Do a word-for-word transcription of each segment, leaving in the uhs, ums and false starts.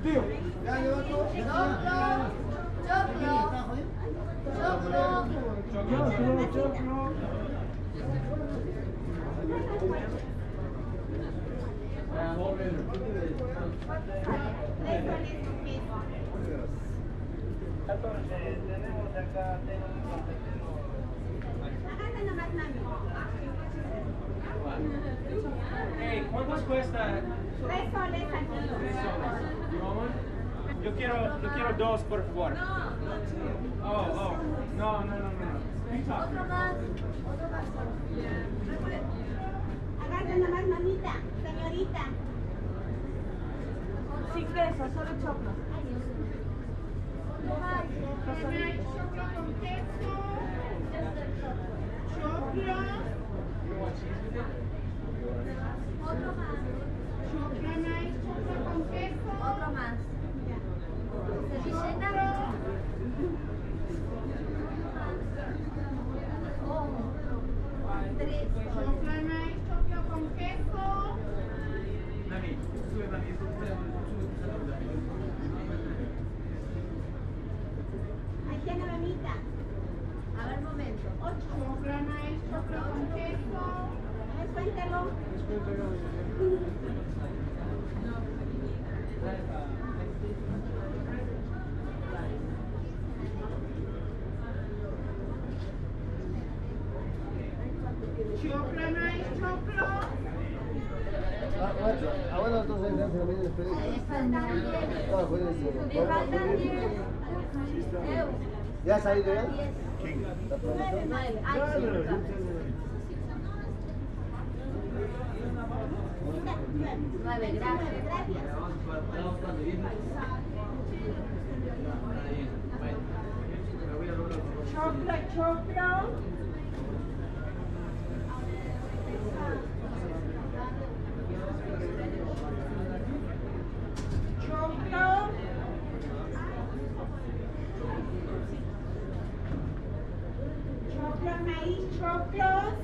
catorce, tenemos acá, hey, ¿cuántos cuesta? Tres soles aquí. Tres soles. Yo quiero, yo quiero dos, por favor. No. Oh, oh. No, no, no, no. Otro más. Otro más. Agarren nomás, mamita, señorita. Sin queso, solo choclo. Choclo con queso. Choclo. Otro más. Choclo nice, choclo con queso. Otro más. Servilleta. Oh. Tres. Choclo nice, choclo con queso. Nani, sube, Nani, sube. Ahí tiene mamita. A ver, un momento. Ocho. Choclo nice, choclo con queso. A ver, cuéntalo. Choclo nice, choclo. Ah, bueno, ah, bueno, entonces ya se lo miden después. Le faltan diez. Ah, buenísimo. Le faltan diez. ¿Ya ha salido ya? Diez. ¿Está pronto? Nueve, nueve. Ay, sí. Nueve, gracias. Gracias. Choclo, choclo. Choclo. Choclo, maíz, choclos.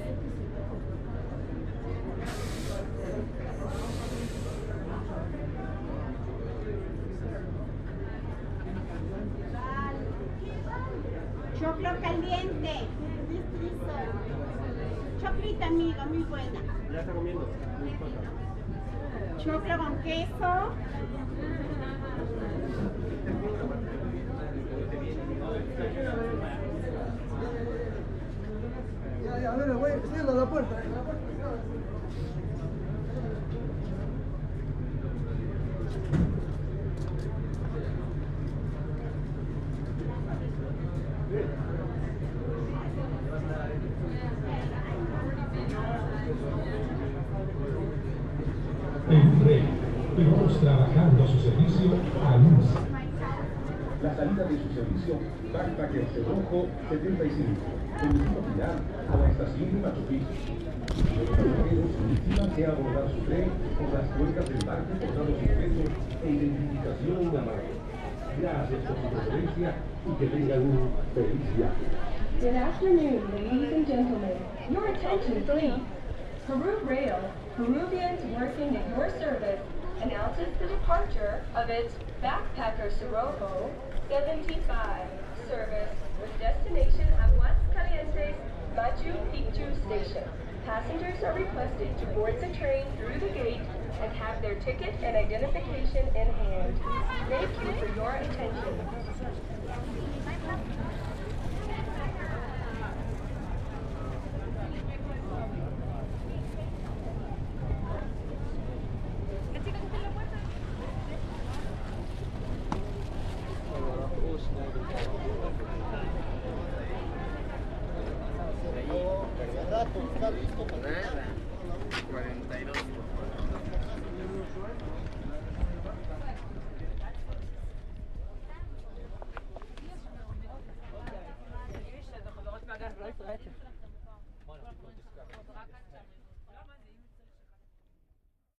Choclo caliente. Choclito, amigo, muy buena. Ya está comiendo. Choclo con queso. Ya, ya, a ver, voy cierra la puerta. La puerta. En Rey, todos trabajando a su servicio a luz. La salida de su servicio, Backpacker Cerrojo setenta y cinco, con destino final a la estación de Machu Picchu. Los pasajeros solicítanse a abordar su tren con las cuencas del barco portando sus pesos e identificación en la mano. Gracias por su preferencia y que tengan un feliz viaje. Good afternoon, ladies and gentlemen. Your attention, please. Peru Rail, Peruvians working at your service, announces the departure of its Backpacker Cerrojo seventy-five service with destination Aguascalientes Machu Picchu Station. Passengers are requested to board the train through the gate and have their ticket and identification in hand. Thank you for your attention. Está listo para Nada. cuarenta y dos. Bueno,